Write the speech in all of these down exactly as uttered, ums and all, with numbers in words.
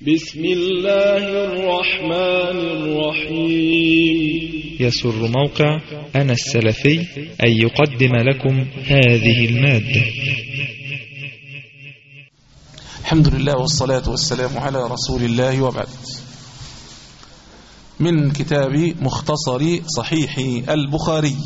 بسم الله الرحمن الرحيم. يسر موقع أنا السلفي أن يقدم لكم هذه المادة. الحمد لله والصلاة والسلام على رسول الله، وبعد. من كتاب مختصر صحيح البخاري.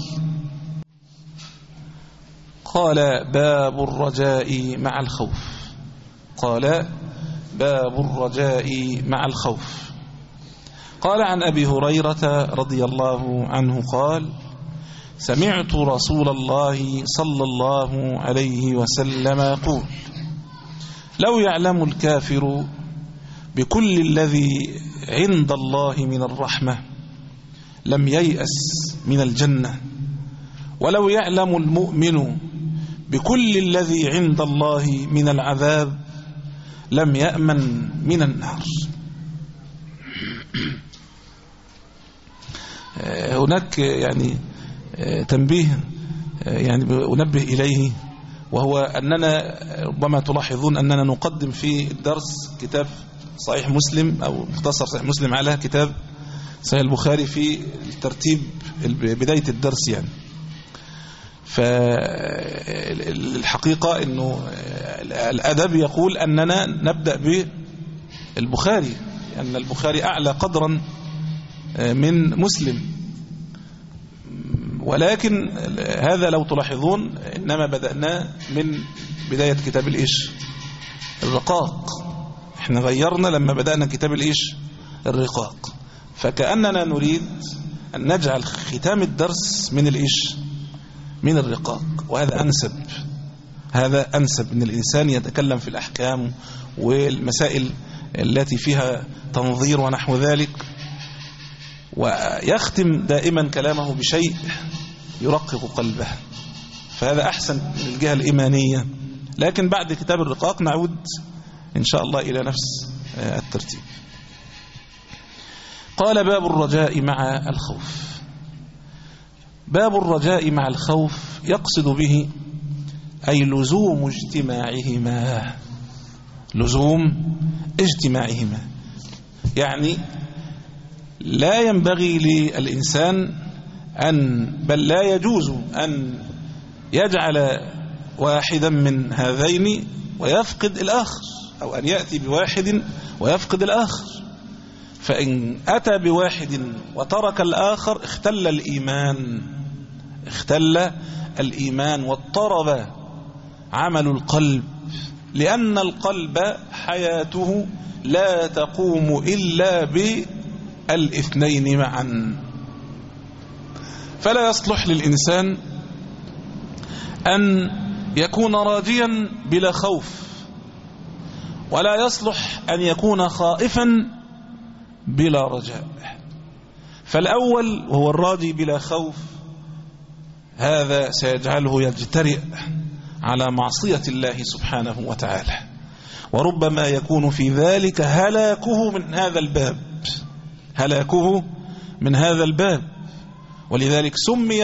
قال باب الرجاء مع الخوف. قال باب الرجاء مع الخوف. قال عن أبي هريرة رضي الله عنه قال: سمعت رسول الله صلى الله عليه وسلم يقول: لو يعلم الكافر بكل الذي عند الله من الرحمة لم ييأس من الجنة، ولو يعلم المؤمن بكل الذي عند الله من العذاب لم يأمن من النار. هناك يعني تنبيه يعني أنبه إليه، وهو أننا ربما تلاحظون أننا نقدم في الدرس كتاب صحيح مسلم أو مختصر صحيح مسلم على كتاب صحيح البخاري في الترتيب بداية الدرس يعني. فالحقيقة أنه الأدب يقول أننا نبدأ بالبخاري، أن البخاري أعلى قدرا من مسلم، ولكن هذا لو تلاحظون إنما بدأنا من بداية كتاب الإيش الرقاق. احنا غيرنا لما بدأنا كتاب الإيش الرقاق، فكأننا نريد أن نجعل ختام الدرس من الإيش من الرقاق، وهذا أنسب. هذا أنسب أن الإنسان يتكلم في الأحكام والمسائل التي فيها تنظير ونحو ذلك، ويختم دائما كلامه بشيء يرقق قلبه، فهذا أحسن من الجهة الإيمانية. لكن بعد كتاب الرقاق نعود إن شاء الله إلى نفس الترتيب. قال باب الرجاء مع الخوف. باب الرجاء مع الخوف يقصد به أي لزوم اجتماعهما، لزوم اجتماعهما، يعني لا ينبغي للإنسان أن بل لا يجوز أن يجعل واحدا من هذين ويفقد الآخر، أو أن يأتي بواحد ويفقد الآخر. فإن أتى بواحد وترك الآخر اختل الإيمان اختل الإيمان واضطرب عمل القلب، لأن القلب حياته لا تقوم إلا بالاثنين معا. فلا يصلح للإنسان أن يكون راجيا بلا خوف، ولا يصلح أن يكون خائفا بلا رجاء. فالأول وهو الراجي بلا خوف، هذا سيجعله يجترئ على معصية الله سبحانه وتعالى، وربما يكون في ذلك هلاكه من هذا الباب هلاكه من هذا الباب. ولذلك سمي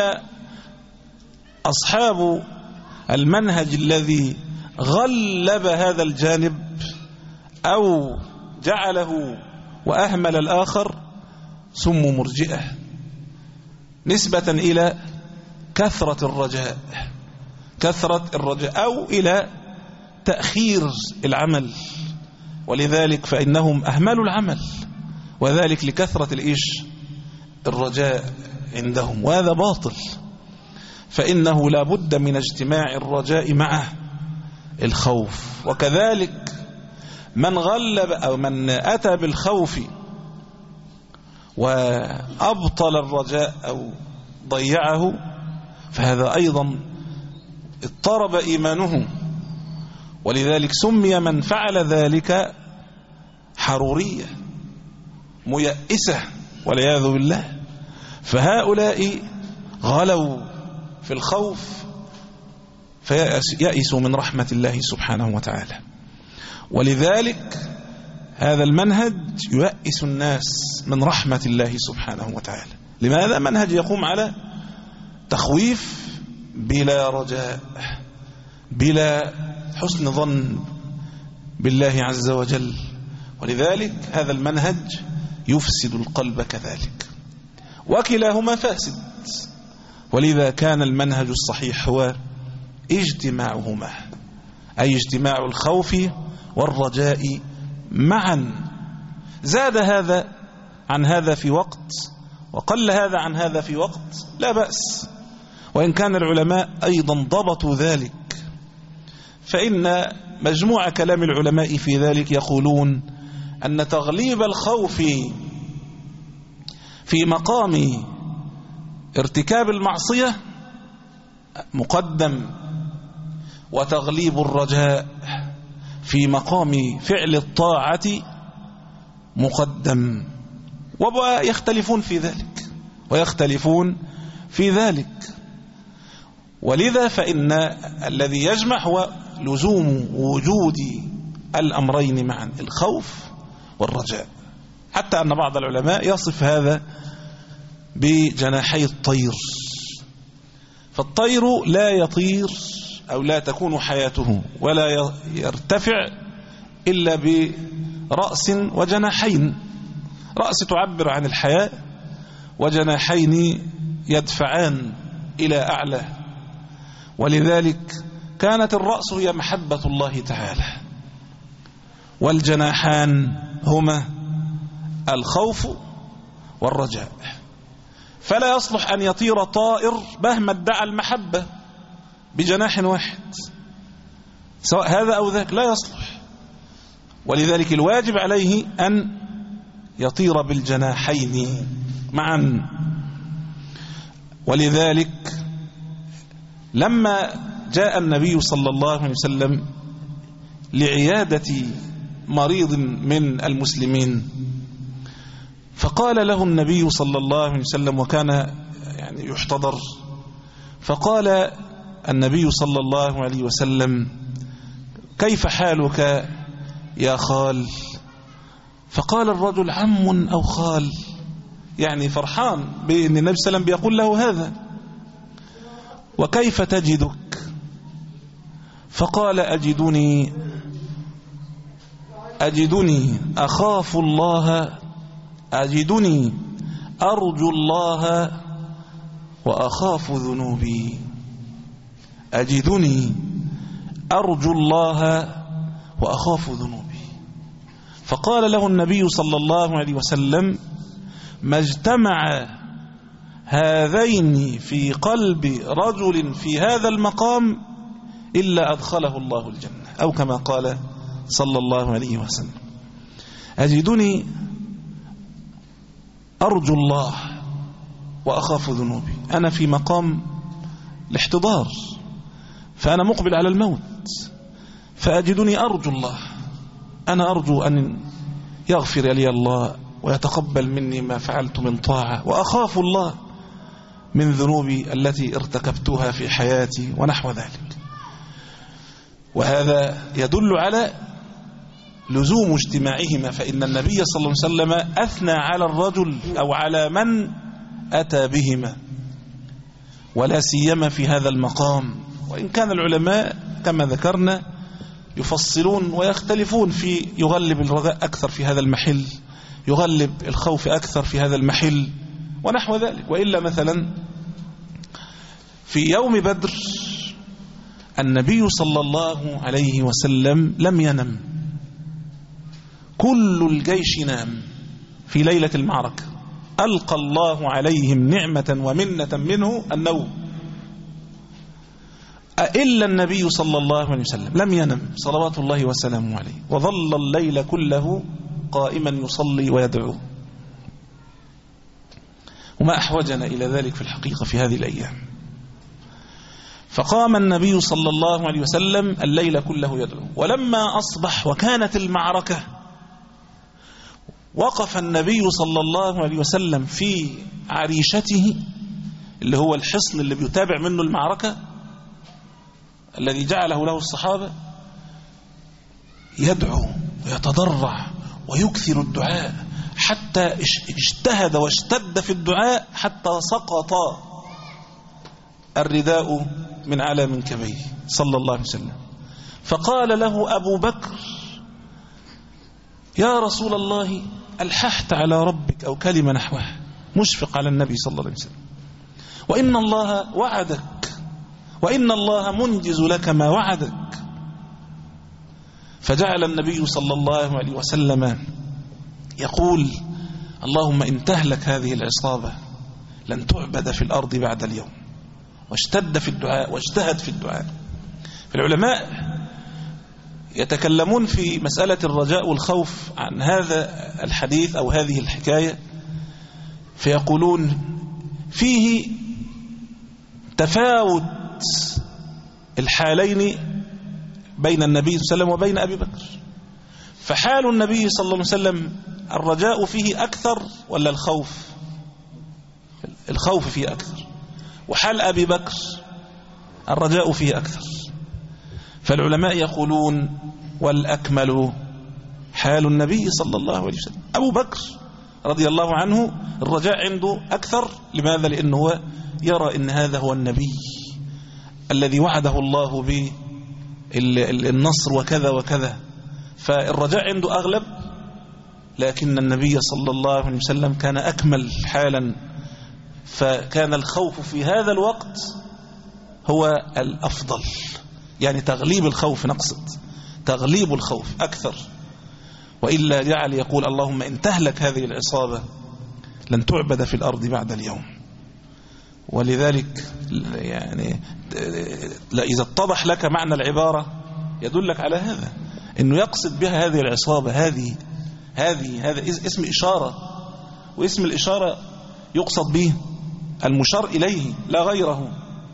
أصحاب المنهج الذي غلب هذا الجانب أو جعله وأهمل الآخر سموا مرجئة، نسبة إلى كثرة الرجاء كثرة الرجاء أو إلى تأخير العمل. ولذلك فإنهم أهملوا العمل، وذلك لكثرة الإيش الرجاء عندهم، وهذا باطل. فإنه لا بد من اجتماع الرجاء مع الخوف. وكذلك من غلب أو من أتى بالخوف وأبطل الرجاء أو ضيعه، فهذا أيضا اضطرب إيمانه. ولذلك سمي من فعل ذلك حرورية ميئسة والعياذ بالله. فهؤلاء غلوا في الخوف فيأسوا من رحمة الله سبحانه وتعالى. ولذلك هذا المنهج يؤيس الناس من رحمة الله سبحانه وتعالى. لماذا؟ منهج يقوم على تخويف بلا رجاء، بلا حسن ظن بالله عز وجل، ولذلك هذا المنهج يفسد القلب كذلك، وكلاهما فاسد. ولذا كان المنهج الصحيح هو اجتماعهما، أي اجتماع الخوف والرجاء معا. زاد هذا عن هذا في وقت وقل هذا عن هذا في وقت لا بأس، وإن كان العلماء أيضا ضبطوا ذلك، فإن مجموع كلام العلماء في ذلك يقولون أن تغليب الخوف في مقام ارتكاب المعصية مقدم، وتغليب الرجاء في مقام فعل الطاعة مقدم، ويختلفون في ذلك ويختلفون في ذلك. ولذا فإن الذي يجمع هو لزوم وجود الأمرين معا، الخوف والرجاء، حتى أن بعض العلماء يصف هذا بجناحي الطير. فالطير لا يطير أو لا تكون حياته ولا يرتفع إلا برأس وجناحين، رأس تعبر عن الحياة، وجناحين يدفعان إلى أعلى. ولذلك كانت الرأس هي محبة الله تعالى، والجناحان هما الخوف والرجاء. فلا يصلح أن يطير طائر مهما ادعى المحبة بجناح واحد، سواء هذا أو ذاك، لا يصلح. ولذلك الواجب عليه أن يطير بالجناحين معا. ولذلك لما جاء النبي صلى الله عليه وسلم لعيادة مريض من المسلمين، فقال له النبي صلى الله عليه وسلم، وكان يعني يحتضر، فقال النبي صلى الله عليه وسلم: كيف حالك يا خال؟ فقال الرجل: عم أو خال، يعني فرحان بأن النبي صلى الله عليه وسلم بيقول له هذا. وكيف تجدك؟ فقال: أجدني أجدني أخاف الله، أجدني أرجو الله وأخاف ذنوبي، أجدني أرجو الله وأخاف ذنوبي. فقال له النبي صلى الله عليه وسلم: ما اجتمع هذين في قلب رجل في هذا المقام إلا أدخله الله الجنة، أو كما قال صلى الله عليه وسلم: أجدني أرجو الله وأخاف ذنوبي. أنا في مقام الاحتضار، فأنا مقبل على الموت، فأجدني أرجو الله، أنا أرجو أن يغفر لي الله ويتقبل مني ما فعلت من طاعة، وأخاف الله من ذنوبي التي ارتكبتها في حياتي ونحو ذلك. وهذا يدل على لزوم اجتماعهما، فإن النبي صلى الله عليه وسلم أثنى على الرجل أو على من أتى بهما، ولا سيما في هذا المقام. وإن كان العلماء كما ذكرنا يفصلون ويختلفون في يغلب الرجاء أكثر في هذا المحل، يغلب الخوف أكثر في هذا المحل ونحو ذلك. وإلا مثلا في يوم بدر النبي صلى الله عليه وسلم لم ينم، كل الجيش نام في ليلة المعركة، ألقى الله عليهم نعمة ومنة منه النوم، إلا النبي صلى الله عليه وسلم لم ينم صلوات الله وسلامه عليه، وظل الليل كله قائما يصلي ويدعو. وما أحوجنا إلى ذلك في الحقيقة في هذه الأيام. فقام النبي صلى الله عليه وسلم الليل كله يدعو، ولما أصبح وكانت المعركة وقف النبي صلى الله عليه وسلم في عريشته، اللي هو الحصن اللي بيتابع منه المعركة الذي جعله له الصحابة، يدعو ويتضرع ويكثر الدعاء، حتى اجتهد واشتد في الدعاء حتى سقط الرداء من على منكبيه صلى الله عليه وسلم. فقال له أبو بكر: يا رسول الله ألححت على ربك أو كلمة نحوها، مشفق على النبي صلى الله عليه وسلم، وإن الله وعدك وإن الله منجز لك ما وعدك. فجعل النبي صلى الله عليه وسلم يقول اللهم إن تهلك هذه العصابة لن تعبد في الأرض بعد اليوم، واشتد في الدعاء واجتهد في الدعاء. فالعلماء يتكلمون في مسألة الرجاء والخوف عن هذا الحديث أو هذه الحكاية، فيقولون فيه تفاوت الحالين بين النبي صلى الله عليه وسلم وبين أبي بكر. فحال النبي صلى الله عليه وسلم الرجاء فيه أكثر ولا الخوف؟ الخوف فيه أكثر. وحال أبي بكر الرجاء فيه أكثر. فالعلماء يقولون والأكمل حال النبي صلى الله عليه وسلم. أبو بكر رضي الله عنه الرجاء عنده أكثر. لماذا؟ لأنه هو يرى أن هذا هو النبي الذي وعده الله بالنصر وكذا وكذا، فالرجاء عنده أغلب. لكن النبي صلى الله عليه وسلم كان أكمل حالا، فكان الخوف في هذا الوقت هو الأفضل، يعني تغليب الخوف، نقصد تغليب الخوف أكثر. وإلا جعل يقول اللهم إن تهلك هذه العصابة لن تعبد في الأرض بعد اليوم. ولذلك يعني إذا اتضح لك معنى العبارة يدلك على هذا، إنه يقصد بها هذه العصابة، هذه هذه هذا اسم إشارة، واسم الإشارة يقصد به المشار إليه لا غيره.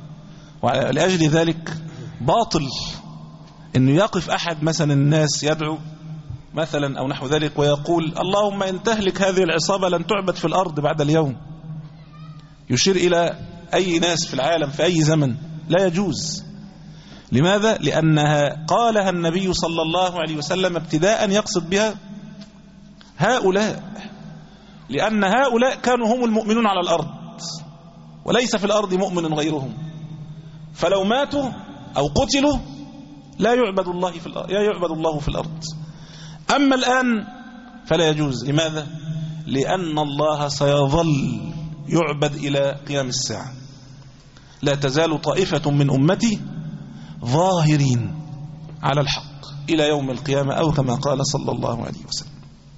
ولأجل ذلك باطل إنه يقف أحد مثلا الناس يدعو مثلا أو نحو ذلك ويقول اللهم إن تهلك هذه العصابة لن تعبد في الأرض بعد اليوم، يشير إلى أي ناس في العالم في أي زمن، لا يجوز. لماذا؟ لأنها قالها النبي صلى الله عليه وسلم ابتداء يقصد بها هؤلاء، لأن هؤلاء كانوا هم المؤمنون على الأرض وليس في الأرض مؤمن غيرهم، فلو ماتوا أو قتلوا لا يعبد الله في الأرض، لا يعبد الله في الأرض. أما الآن فلا يجوز. لماذا؟ لأن الله سيظل يعبد إلى قيام الساعة. لا تزال طائفة من أمتي ظاهرين على الحق إلى يوم القيامة، أو كما قال صلى الله عليه وسلم.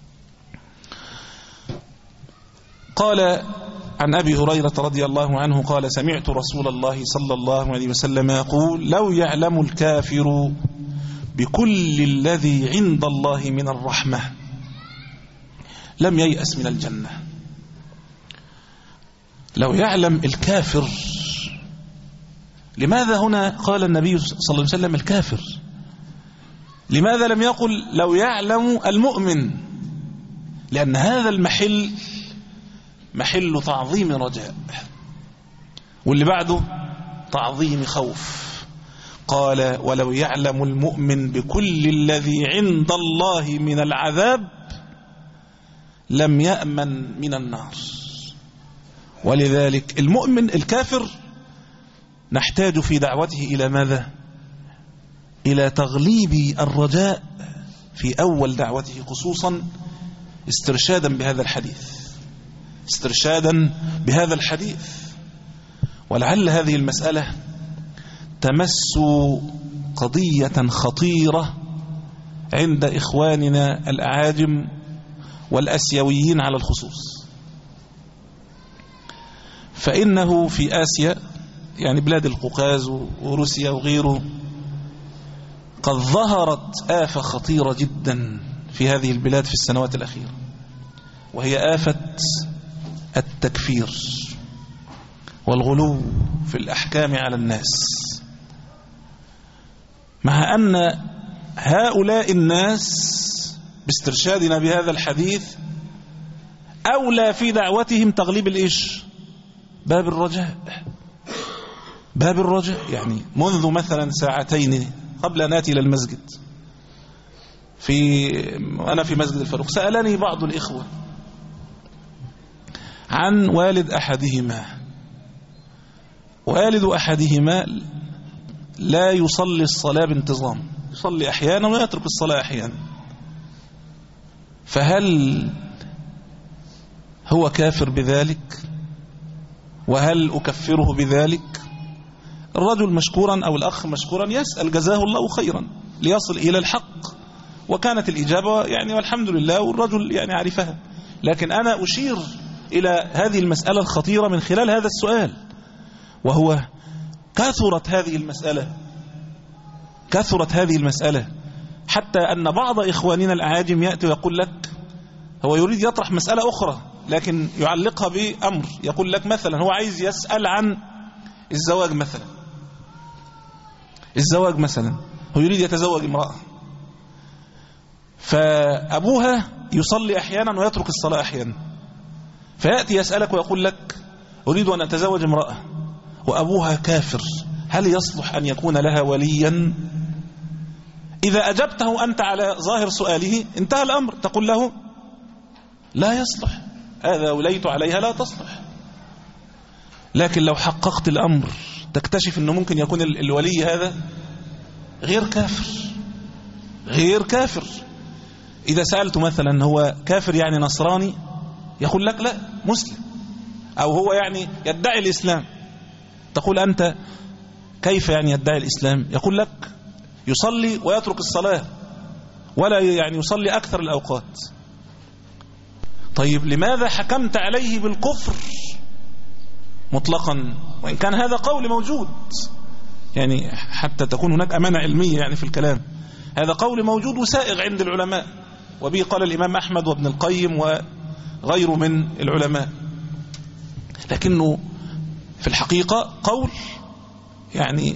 قال عن أبي هريرة رضي الله عنه قال سمعت رسول الله صلى الله عليه وسلم يقول لو يعلم الكافر بكل الذي عند الله من الرحمة لم ييأس من الجنة. لو يعلم الكافر، لماذا هنا قال النبي صلى الله عليه وسلم الكافر؟ لماذا لم يقل لو يعلم المؤمن؟ لأن هذا المحل محل تعظيم رجاء، واللي بعده تعظيم خوف. قال ولو يعلم المؤمن بكل الذي عند الله من العذاب لم يأمن من النار. ولذلك المؤمن الكافر نحتاج في دعوته إلى ماذا؟ إلى تغليب الرجاء في أول دعوته، خصوصا استرشادا بهذا الحديث، استرشادا بهذا الحديث. ولعل هذه المسألة تمس قضية خطيرة عند إخواننا الأعاجم والأسيويين على الخصوص. فإنه في آسيا، يعني بلاد القوقاز وروسيا وغيره، قد ظهرت آفة خطيرة جدا في هذه البلاد في السنوات الأخيرة، وهي آفة التكفير والغلو في الأحكام على الناس. مع أن هؤلاء الناس باسترشادنا بهذا الحديث أولى في دعوتهم تغليب الإيش؟ باب الرجاء، باب الرجاء. يعني منذ مثلا ساعتين قبل أن آتي إلى المسجد، في أنا في مسجد الفاروق، سألني بعض الإخوة عن والد أحدهما. والد أحدهما لا يصلي الصلاة بانتظام، يصلي أحيانا ويترك الصلاة أحيانا. فهل هو كافر بذلك؟ وهل أكفره بذلك؟ الرجل مشكورا أو الأخ مشكورا يسأل جزاه الله خيرا ليصل إلى الحق، وكانت الإجابة يعني والحمد لله، والرجل يعني عرفها. لكن أنا أشير إلى هذه المسألة الخطيرة من خلال هذا السؤال، وهو كثرت هذه المسألة كثرت هذه المسألة حتى أن بعض إخواننا الأعاجم يأتي ويقول لك هو يريد يطرح مسألة أخرى لكن يعلقها بأمر، يقول لك مثلا هو عايز يسأل عن الزواج مثلا الزواج مثلا هو يريد يتزوج امرأة، فأبوها يصلي أحيانا ويترك الصلاة أحيانا، فيأتي يسألك ويقول لك أريد أن أتزوج امرأة وأبوها كافر، هل يصلح أن يكون لها وليا؟ إذا أجبته أنت على ظاهر سؤاله انتهى الأمر، تقول له لا يصلح، هذا وليت عليها لا تصلح. لكن لو حققت الأمر تكتشف أنه ممكن يكون الولي هذا غير كافر غير كافر. إذا سألت مثلا هو كافر يعني نصراني، يقول لك لا مسلم، أو هو يعني يدعي الإسلام، تقول أنت كيف يعني يدعي الإسلام؟ يقول لك يصلي ويترك الصلاة ولا يعني يصلي أكثر الأوقات. طيب لماذا حكمت عليه بالكفر مطلقا، وإن كان هذا قول موجود يعني حتى تكون هناك أمانة علمية يعني في الكلام، هذا قول موجود وسائغ عند العلماء، وبه قال الإمام أحمد وابن القيم وغيره من العلماء، لكنه في الحقيقة قول يعني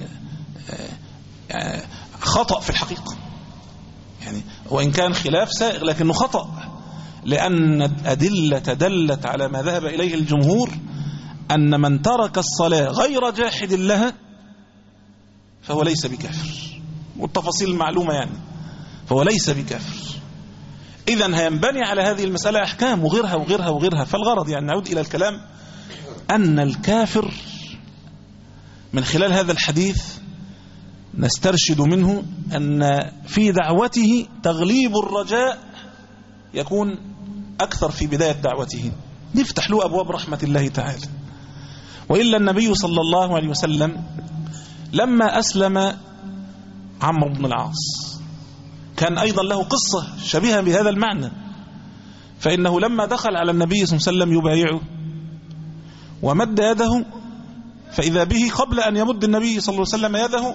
خطأ في الحقيقة، يعني وإن كان خلاف سائغ لكنه خطأ، لأن الأدلة دلت على ما ذهب إليه الجمهور أن من ترك الصلاة غير جاحد لها فهو ليس بكافر، والتفاصيل المعلومة يعني، فهو ليس بكافر. إذن هينبني على هذه المسألة أحكام وغيرها وغيرها وغيرها. فالغرض يعني نعود إلى الكلام أن الكافر من خلال هذا الحديث نسترشد منه أن في دعوته تغليب الرجاء يكون أكثر في بداية دعوته، نفتح له أبواب رحمة الله تعالى. وإلا النبي صلى الله عليه وسلم لما أسلم عمرو بن العاص كان أيضا له قصة شبيهة بهذا المعنى، فإنه لما دخل على النبي صلى الله عليه وسلم يبايعه ومد يده، فإذا به قبل أن يمد النبي صلى الله عليه وسلم يده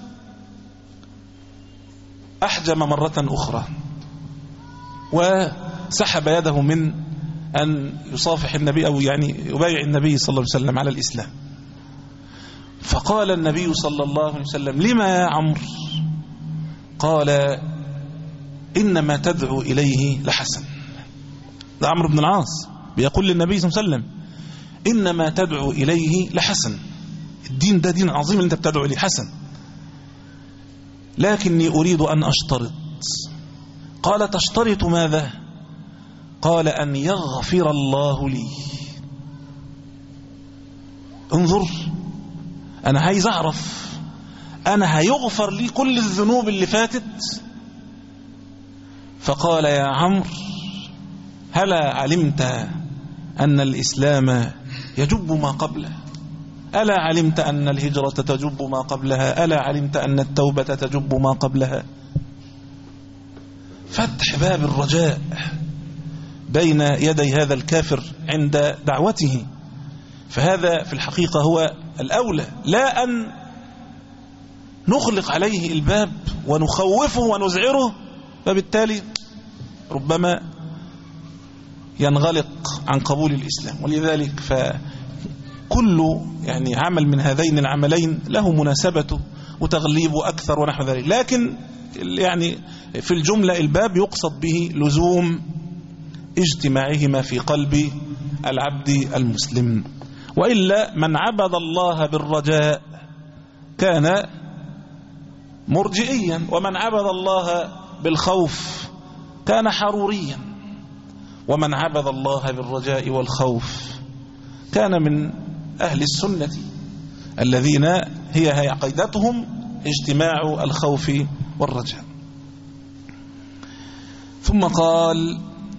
أحجم مرة أخرى وسحب يده من أن يصافح النبي أو يعني يبايع النبي صلى الله عليه وسلم على الإسلام. فقال النبي صلى الله عليه وسلم لما يا عمرو؟ قال إنما تدعو إليه لحسن. ده عمرو بن العاص بيقول للنبي صلى الله عليه وسلم إنما تدعو إليه لحسن، الدين ده دين عظيم أنت بتدعو إليه حسن، لكني أريد أن أشترط. قال تشترط ماذا؟ قال أن يغفر الله لي. انظر، أنا عايز أعرف أنا هيغفر لي كل الذنوب اللي فاتت. فقال يا عمرو هلا علمت أن الإسلام يجب ما قبله؟ ألا علمت أن الهجرة تجب ما قبلها؟ ألا علمت أن التوبة تجب ما قبلها؟ فتح باب الرجاء بين يدي هذا الكافر عند دعوته، فهذا في الحقيقة هو الأولى، لا أن نغلق عليه الباب ونخوفه ونزعره، فبالتالي ربما ينغلق عن قبول الإسلام. ولذلك فكل يعني عمل من هذين العملين له مناسبته وتغليبه أكثر ونحو ذلك، لكن يعني في الجملة الباب يقصد به لزوم اجتماعهما في قلب العبد المسلم. وإلا من عبد الله بالرجاء كان مرجئيا، ومن عبد الله بالخوف كان حروريا، ومن عبد الله بالرجاء والخوف كان من أهل السنة الذين هي هي عقيدتهم اجتماع الخوف والرجاء. ثم قال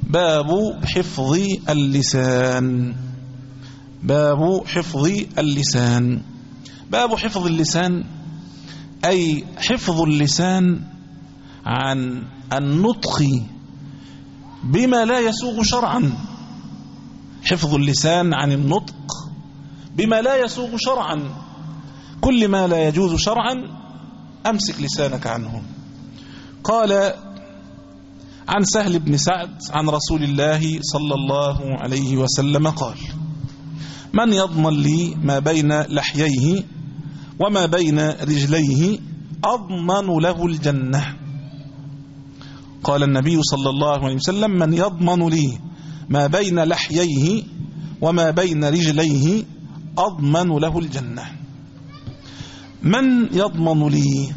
باب حفظ اللسان. باب حفظ اللسان. باب حفظ اللسان أي حفظ اللسان عن النطق بما لا يسوغ شرعا. حفظ اللسان عن النطق بما لا يسوغ شرعا. كل ما لا يجوز شرعا أمسك لسانك عنه. قال عن سهل بن سعد عن رسول الله صلى الله عليه وسلم قال: من يضمن لي ما بين لحييه وما بين رجليه أضمن له الجنة. قال النبي صلى الله عليه وسلم: من يضمن لي ما بين لحييه وما بين رجليه أضمن له الجنة. من يضمن لي؟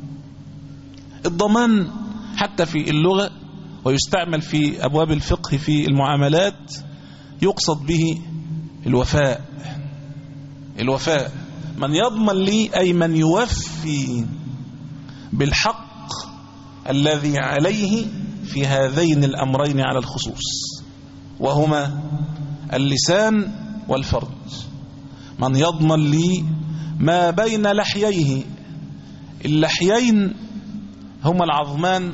الضمان حتى في اللغة ويستعمل في أبواب الفقه في المعاملات يقصد به الوفاء. الوفاء. من يضمن لي أي من يوفي بالحق الذي عليه في هذين الأمرين على الخصوص، وهما اللسان والفرج. من يضمن لي ما بين لحييه. اللحيين هما العظمان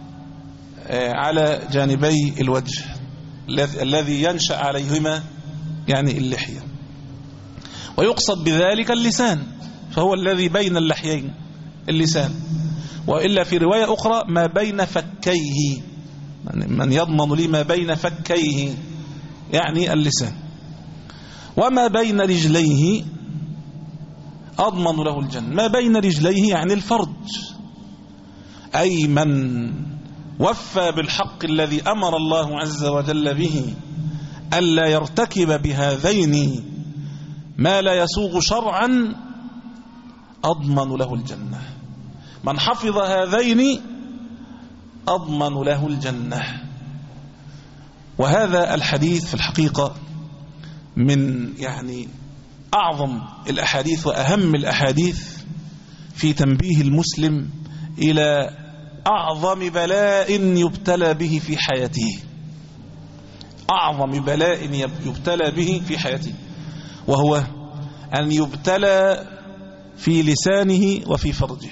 على جانبي الوجه الذي ينشأ عليهما يعني اللحية، ويقصد بذلك اللسان، فهو الذي بين اللحيين اللسان. وإلا في رواية أخرى ما بين فكيه. من يضمن لي ما بين فكيه يعني اللسان. وما بين رجليه أضمن له الجنة. ما بين رجليه يعني الفرج، أي من وفى بالحق الذي أمر الله عز وجل به ألا يرتكب بهذين ما لا يسوغ شرعا أضمن له الجنة. من حفظ هذين أضمن له الجنة. وهذا الحديث في الحقيقة من يعني أعظم الأحاديث وأهم الأحاديث في تنبيه المسلم إلى أعظم بلاء يبتلى به في حياته. أعظم بلاء يبتلى به في حياته، وهو أن يبتلى في لسانه وفي فرجه.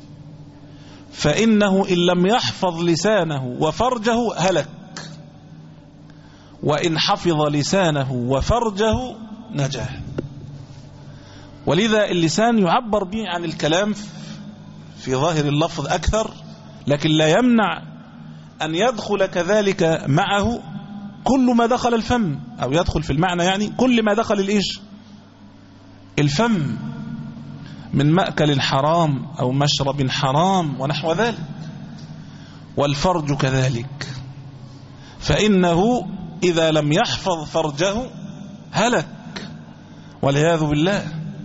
فإنه إن لم يحفظ لسانه وفرجه هلك، وإن حفظ لسانه وفرجه نجا. ولذا اللسان يعبر به عن الكلام في ظاهر اللفظ أكثر، لكن لا يمنع أن يدخل كذلك معه كل ما دخل الفم، أو يدخل في المعنى يعني كل ما دخل الإيش الفم من مأكل حرام أو مشرب حرام ونحو ذلك. والفرج كذلك، فإنه إذا لم يحفظ فرجه هلك والعياذ بالله.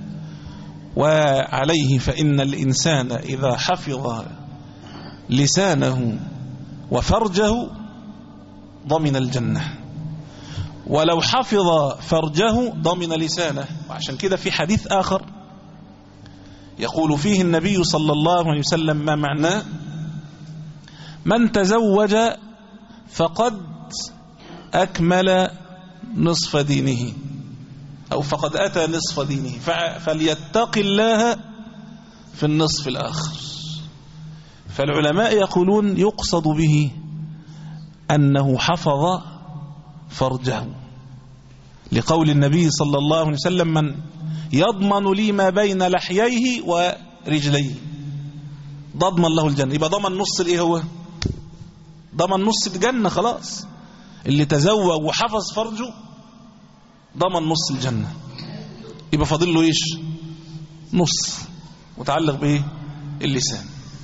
وعليه فإن الإنسان إذا حفظ لسانه وفرجه ضمن الجنة، ولو حفظ فرجه ضمن لسانه. وعشان كده في حديث آخر يقول فيه النبي صلى الله عليه وسلم ما معناه: من تزوج فقد أكمل نصف دينه، أو فقد أتى نصف دينه، فليتق الله في النصف الآخر. فالعلماء يقولون يقصد به أنه حفظ فرجه، لقول النبي صلى الله عليه وسلم: من يضمن لي ما بين لحييه ورجليه ضمن له الجنة. يبقى ضمن نص الايه؟ هو ضمن نص الجنة خلاص. اللي تزوج وحفظ فرجه ضمن نص الجنة. يبقى فاضل له ايش؟ نص، متعلق بايه؟ اللسان.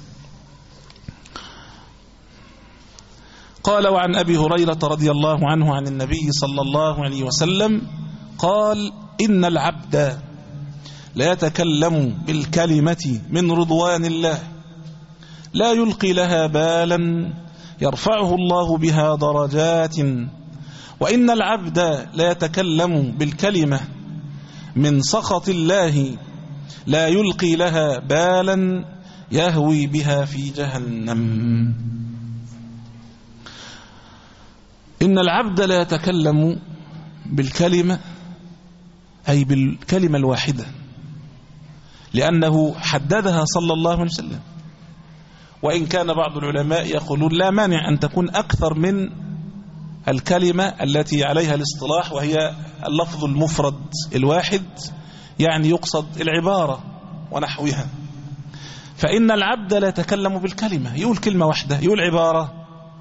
قال: وعن أبي هريرة رضي الله عنه عن النبي صلى الله عليه وسلم قال: إن العبد لا يتكلم بالكلمة من رضوان الله لا يلقي لها بالا يرفعه الله بها درجات، وإن العبد لا يتكلم بالكلمة من سخط الله لا يلقي لها بالا يهوي بها في جهنم. إن العبد لا يتكلم بالكلمة أي بالكلمة الواحدة، لأنه حددها صلى الله عليه وسلم، وإن كان بعض العلماء يقولون لا مانع أن تكون أكثر من الكلمة التي عليها الاصطلاح، وهي اللفظ المفرد الواحد، يعني يقصد العبارة ونحوها. فإن العبد لا يتكلم بالكلمة، يقول كلمة واحدة، يقول عبارة.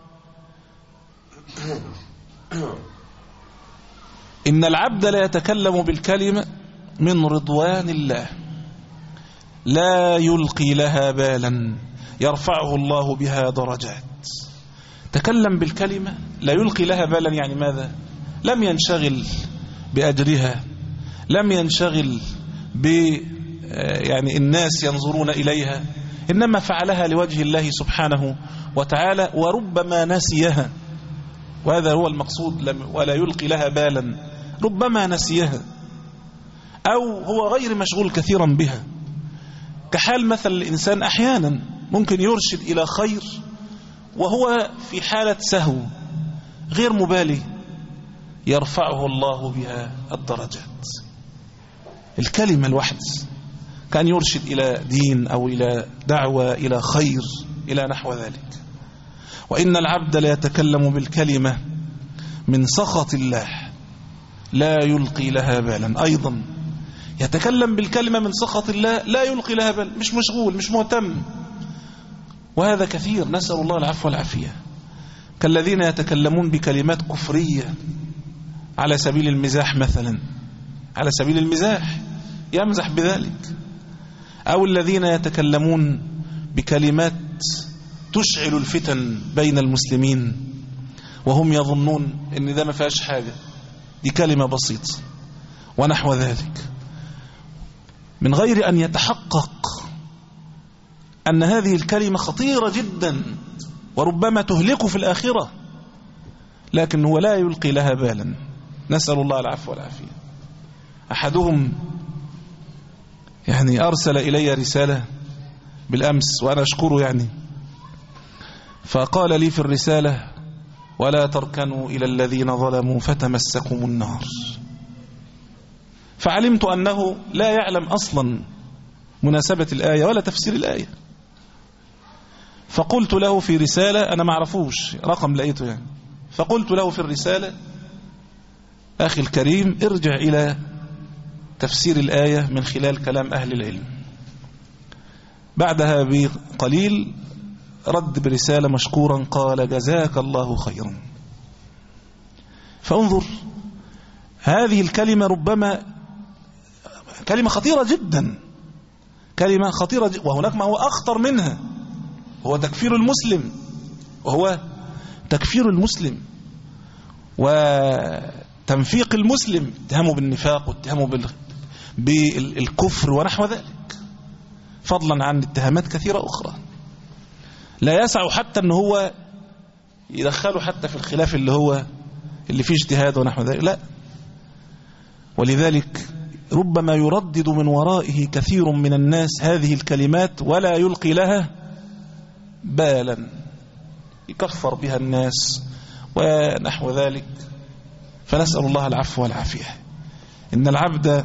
إن العبد لا يتكلم بالكلمة من رضوان الله لا يلقي لها بالا يرفعه الله بها درجات. تكلم بالكلمة لا يلقي لها بالا، يعني ماذا؟ لم ينشغل بأجرها، لم ينشغل ب يعني الناس ينظرون إليها، إنما فعلها لوجه الله سبحانه وتعالى، وربما نسيها، وهذا هو المقصود. ولا يلقي لها بالا، ربما نسيها أو هو غير مشغول كثيرا بها، كحال مثل الإنسان أحيانا ممكن يرشد إلى خير وهو في حالة سهو غير مبالي، يرفعه الله بها الدرجات. الكلمة الواحدة كان يرشد إلى دين أو إلى دعوة إلى خير إلى نحو ذلك. وإن العبد لا يتكلم بالكلمة من سخط الله لا يلقي لها بالا، أيضا يتكلم بالكلمة من سخط الله لا يلقي لها بالا، مش مشغول مش مهتم، وهذا كثير، نسأل الله العفو والعافية. كالذين يتكلمون بكلمات كفرية على سبيل المزاح مثلا، على سبيل المزاح يمزح بذلك، أو الذين يتكلمون بكلمات تشعل الفتن بين المسلمين وهم يظنون ان ده ما فيهاش حاجة، دي كلمة بسيطة ونحو ذلك، من غير أن يتحقق أن هذه الكلمة خطيرة جدا وربما تهلكه في الآخرة، لكن هو لا يلقي لها بالا، نسأل الله العفو والعافية. أحدهم يعني أرسل إلي رسالة بالأمس وأنا أشكره يعني، فقال لي في الرسالة: ولا تركنوا إلى الذين ظلموا فتمسكم النار. فعلمت أنه لا يعلم أصلا مناسبة الآية ولا تفسير الآية، فقلت له في رسالة، أنا ما أعرفوش رقم لقيته يعني، فقلت له في الرسالة: أخي الكريم ارجع إلى تفسير الآية من خلال كلام أهل العلم. بعدها بقليل رد برسالة مشكورا قال: جزاك الله خيرا. فانظر، هذه الكلمة ربما كلمة خطيرة جدا، كلمة خطيرة جدا، وهناك ما هو أخطر منها، هو تكفير المسلم، وهو تكفير المسلم وتنفيق المسلم، اتهامه بالنفاق واتهامه بالكفر ونحو ذلك، فضلا عن اتهامات كثيرة أخرى لا يسع حتى أنه هو يدخله حتى في الخلاف اللي هو اللي فيه اجتهاد ونحو ذلك، لا. ولذلك ربما يردد من ورائه كثير من الناس هذه الكلمات ولا يلقي لها بالا، يكفر بها الناس ونحو ذلك، فنسأل الله العفو والعافية. إن العبد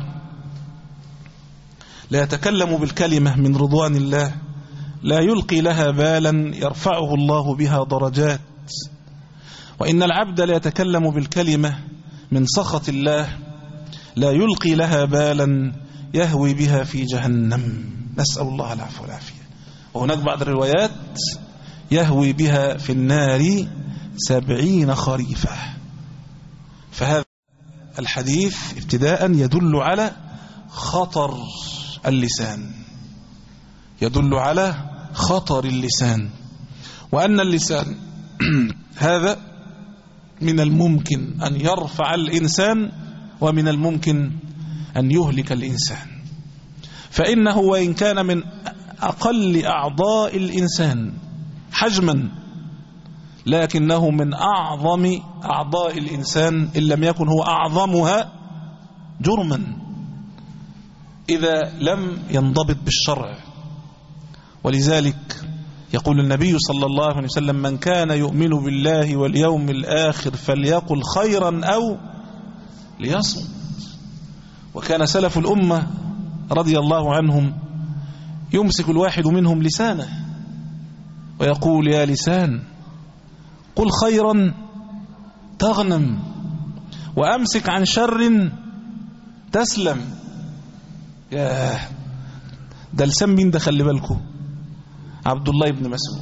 لا يتكلم بالكلمة من رضوان الله لا يلقي لها بالا يرفعه الله بها درجات. وإن العبد لا يتكلم بالكلمة من سخط الله لا يلقي لها بالا يهوي بها في جهنم، نسأل الله العفو والعافية. وهناك بعض الروايات يهوي بها في النار سبعين خريفة. فهذا الحديث ابتداء يدل على خطر اللسان، يدل على خطر اللسان، وأن اللسان هذا من الممكن أن يرفع الإنسان ومن الممكن أن يهلك الإنسان. فإنه وإن كان من أقل أعضاء الإنسان حجما لكنه من أعظم أعضاء الإنسان إن لم يكن هو أعظمها جرما إذا لم ينضبط بالشرع. ولذلك يقول النبي صلى الله عليه وسلم: من كان يؤمن بالله واليوم الآخر فليقل خيرا أو ليصمت. وكان سلف الأمة رضي الله عنهم يمسك الواحد منهم لسانه ويقول: يا لسان قل خيرا تغنم، وأمسك عن شر تسلم. يا ده لسان مين ده؟ خلي بالكم، عبد الله بن مسعود.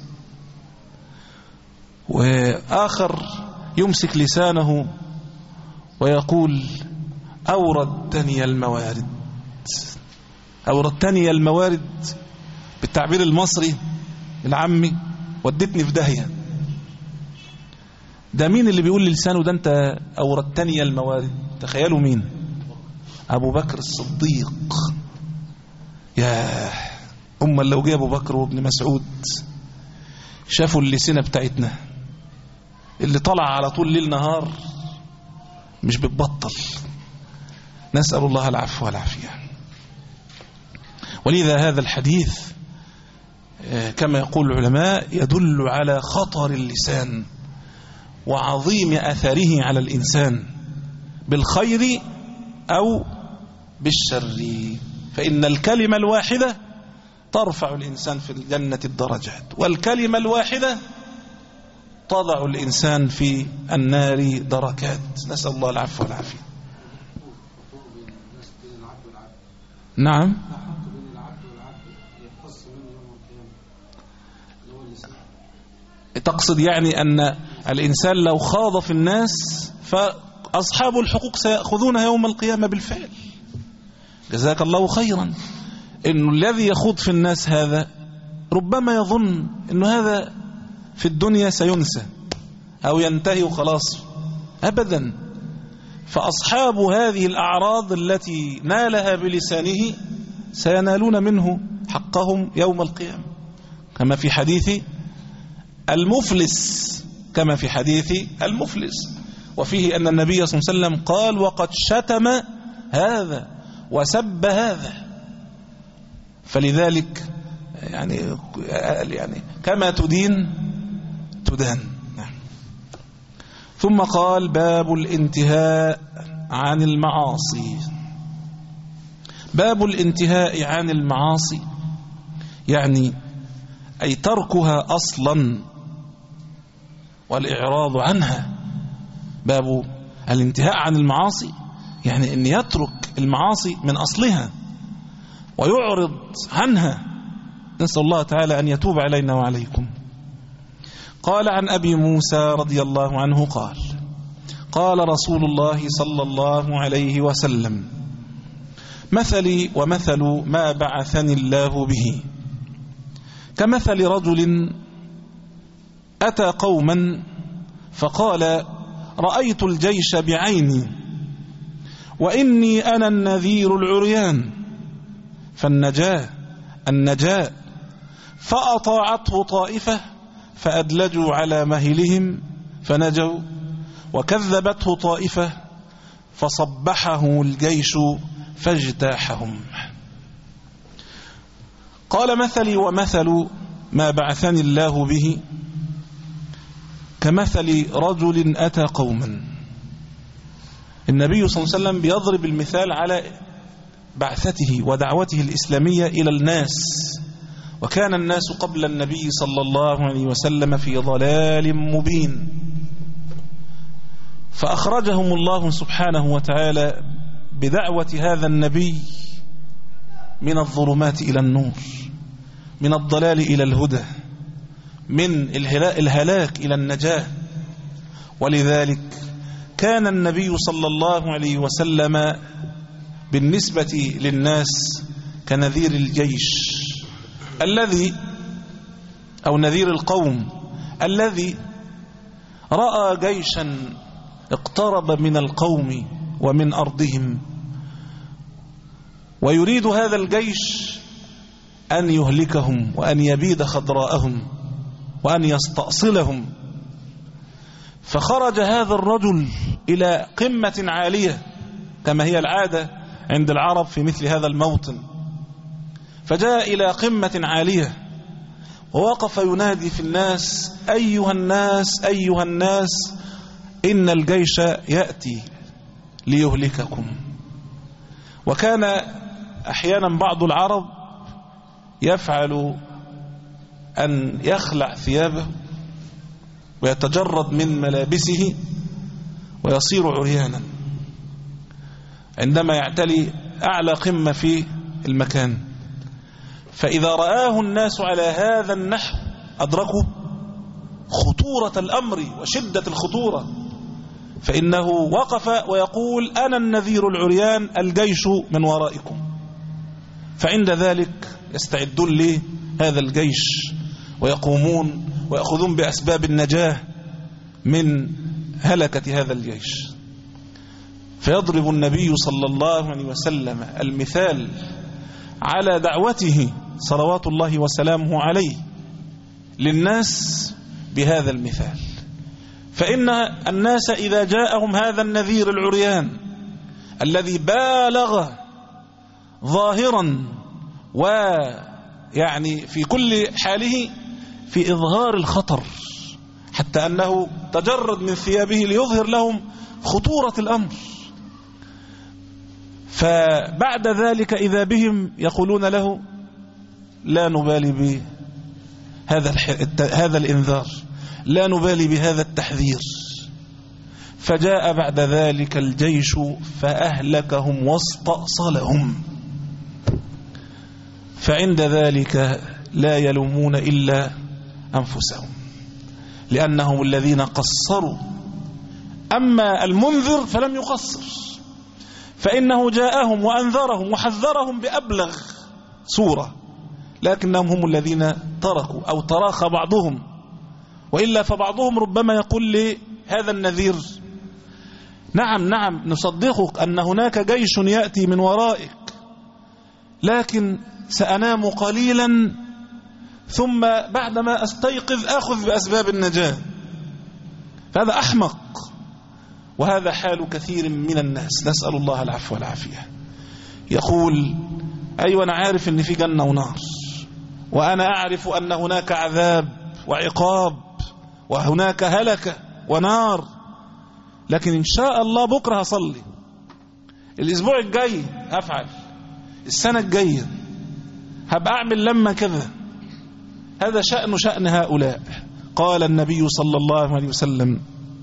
وآخر يمسك لسانه ويقول: أوردتني الموارد. أوردتني الموارد بالتعبير المصري العامي ودتني في داهية. ده مين اللي بيقول للسانه ده أنت أوردتني الموارد؟ تخيلوا مين؟ أبو بكر الصديق. يا أما لو جه أبو بكر وابن مسعود شافوا اللسنة بتاعتنا اللي طلع على طول ليل نهار مش بتبطل، نسأل الله العفو والعافية. ولذا هذا الحديث كما يقول العلماء يدل على خطر اللسان وعظيم أثره على الإنسان بالخير أو بالشر، فإن الكلمة الواحدة ترفع الإنسان في الجنة الدرجات، والكلمة الواحدة تضع الإنسان في النار دركات، نسأل الله العفو والعافية. نعم، تقصد يعني أن الإنسان لو خاض في الناس فأصحاب الحقوق سيأخذونها يوم القيامة بالفعل. جزاك الله خيرا. إنه الذي يخوض في الناس هذا ربما يظن إنه هذا في الدنيا سينسى أو ينتهي وخلاص، أبدا. فأصحاب هذه الأعراض التي نالها بلسانه سينالون منه حقهم يوم القيامة، كما في حديث المفلس كما في حديث المفلس وفيه أن النبي صلى الله عليه وسلم قال: وقد شتم هذا وسب هذا. فلذلك يعني يعني كما تدين تدان. ثم قال: باب الانتهاء عن المعاصي. باب الانتهاء عن المعاصي يعني أي تركها أصلا والإعراض عنها. باب الانتهاء عن المعاصي يعني أن يترك المعاصي من أصلها ويعرض عنها. نسأل الله تعالى أن يتوب علينا وعليكم. قال عن أبي موسى رضي الله عنه قال: قال رسول الله صلى الله عليه وسلم: مثلي ومثل ما بعثني الله به كمثل رجل أتى قوما فقال: رأيت الجيش بعيني وإني أنا النذير العريان فالنجاة النجاة فأطاعته طائفة فأدلجوا على مهلهم فنجوا، وكذبته طائفة فصبحه الجيش فاجتاحهم. قال: مثلي ومثل ما بعثني الله به كمثل رجل أتى قوما. النبي صلى الله عليه وسلم بيضرب المثال على بعثته ودعوته الإسلامية إلى الناس، وكان الناس قبل النبي صلى الله عليه وسلم في ضلال مبين، فأخرجهم الله سبحانه وتعالى بدعوة هذا النبي من الظلمات إلى النور، من الضلال إلى الهدى، من الهلاك إلى النجاة. ولذلك كان النبي صلى الله عليه وسلم بالنسبة للناس كنذير الجيش الذي أو نذير القوم الذي رأى جيشا اقترب من القوم ومن أرضهم، ويريد هذا الجيش أن يهلكهم وأن يبيد خضراءهم وأن يستأصلهم. فخرج هذا الرجل إلى قمة عالية كما هي العادة عند العرب في مثل هذا الموطن، فجاء إلى قمة عالية ووقف ينادي في الناس: أيها الناس أيها الناس إن الجيش يأتي ليهلككم. وكان أحيانا بعض العرب يفعل أن يخلع ثيابه ويتجرد من ملابسه ويصير عريانا عندما يعتلي أعلى قمة في المكان. فإذا رآه الناس على هذا النحو أدركوا خطورة الأمر وشدة الخطورة، فإنه وقف ويقول: أنا النذير العريان، الجيش من ورائكم. فعند ذلك يستعدون لهذا الجيش ويقومون ويأخذون بأسباب النجاة من هلكة هذا الجيش. فيضرب النبي صلى الله عليه وسلم المثال على دعوته صلوات الله وسلامه عليه للناس بهذا المثال. فإن الناس إذا جاءهم هذا النذير العريان الذي بالغ ظاهرا ويعني في كل حاله في إظهار الخطر، حتى أنه تجرد من ثيابه ليظهر لهم خطورة الأمر، فبعد ذلك إذا بهم يقولون له: لا نبالي بهذا هذا الإنذار، لا نبالي بهذا التحذير. فجاء بعد ذلك الجيش فأهلكهم واستأصلهم. فعند ذلك لا يلومون إلا أنفسهم، لأنهم الذين قصروا. أما المنذر فلم يقصر، فإنه جاءهم وأنذرهم وحذرهم بأبلغ صورة، لكنهم هم الذين تركوا أو تراخى بعضهم. وإلا فبعضهم ربما يقول لهذا النذير: نعم نعم نصدقك أن هناك جيش يأتي من ورائك، لكن سأنام قليلا ثم بعدما أستيقظ أخذ بأسباب النجاة. فهذا أحمق، وهذا حال كثير من الناس، نسأل الله العفو والعافية. يقول: أيوة أنا عارف أن في جنة ونار، وأنا أعرف أن هناك عذاب وعقاب وهناك هلكة ونار، لكن إن شاء الله بكرة هصلي، الأسبوع الجاي هفعل، السنة الجاية هبقى أعمل لما كذا. هذا شأن شأن هؤلاء. قال النبي صلى الله عليه وسلم: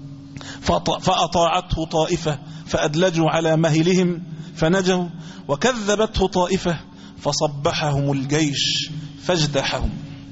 فأطاعته طائفة فأدلجوا على مهلهم فنجوا، وكذبته طائفة فصبحهم الجيش فاجتاحهم.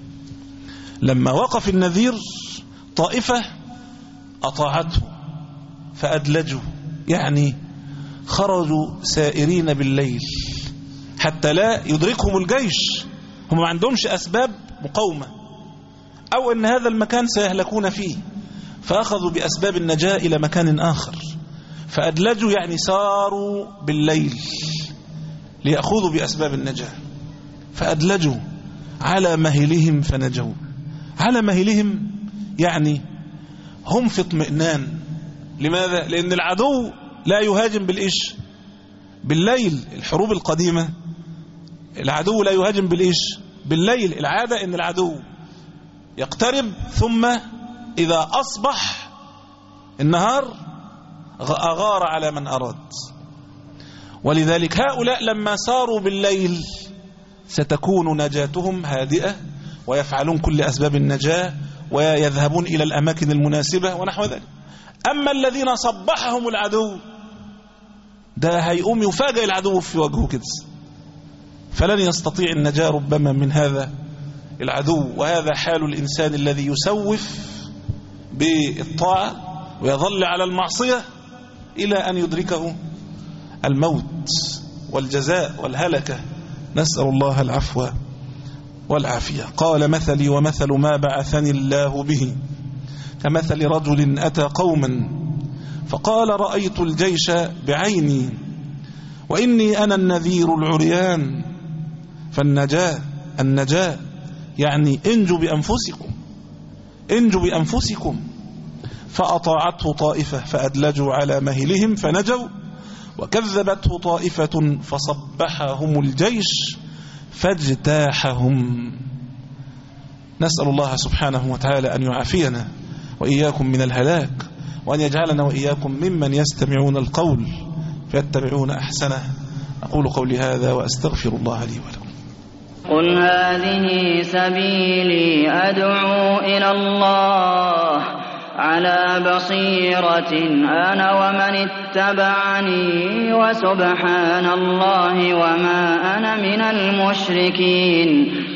لما وقف النذير طائفة أطاعته فأدلجوا، يعني خرجوا سائرين بالليل حتى لا يدركهم الجيش، هم ما عندهمش أسباب مقاومة أو أن هذا المكان سيهلكون فيه، فأخذوا بأسباب النجاة إلى مكان آخر. فأدلجوا يعني ساروا بالليل ليأخذوا بأسباب النجاة، فأدلجوا على مهلهم فنجوا. على مهلهم يعني هم في اطمئنان. لماذا؟ لأن العدو لا يهاجم بالإيش؟ بالليل. الحروب القديمة العدو لا يهاجم بالإيش؟ بالليل. العادة أن العدو يقترب ثم إذا أصبح النهار أغار على من أراد. ولذلك هؤلاء لما ساروا بالليل ستكون نجاتهم هادئة، ويفعلون كل أسباب النجاة ويذهبون إلى الأماكن المناسبة ونحو ذلك. أما الذين صبحهم العدو ده هيقوم يفاجئ العدو في وجهه كده، فلن يستطيع النجاة ربما من هذا العدو. وهذا حال الإنسان الذي يسوف بالطاعة ويظل على المعصية إلى أن يدركه الموت والجزاء والهلكة، نسأل الله العفو والعافية. قال: مثلي ومثل ما بعثني الله به كمثل رجل أتى قوما فقال: رأيت الجيش بعيني وإني أنا النذير العريان. فالنجاة النجاة يعني انجوا بأنفسكم، انجوا بأنفسكم. فأطاعته طائفة فأدلجوا على مهلهم فنجوا، وكذبته طائفة فصبحهم الجيش فاجتاحهم. نسأل الله سبحانه وتعالى أن يعافينا وإياكم من الهلاك، وأن يجعلنا وإياكم ممن يستمعون القول فيتبعون أحسنه. أقول قولي هذا وأستغفر الله لي ولكم. قل هذه سبيلي أدعو إلى الله على بصيرة أنا ومن اتبعني وسبحان الله وما أنا من المشركين.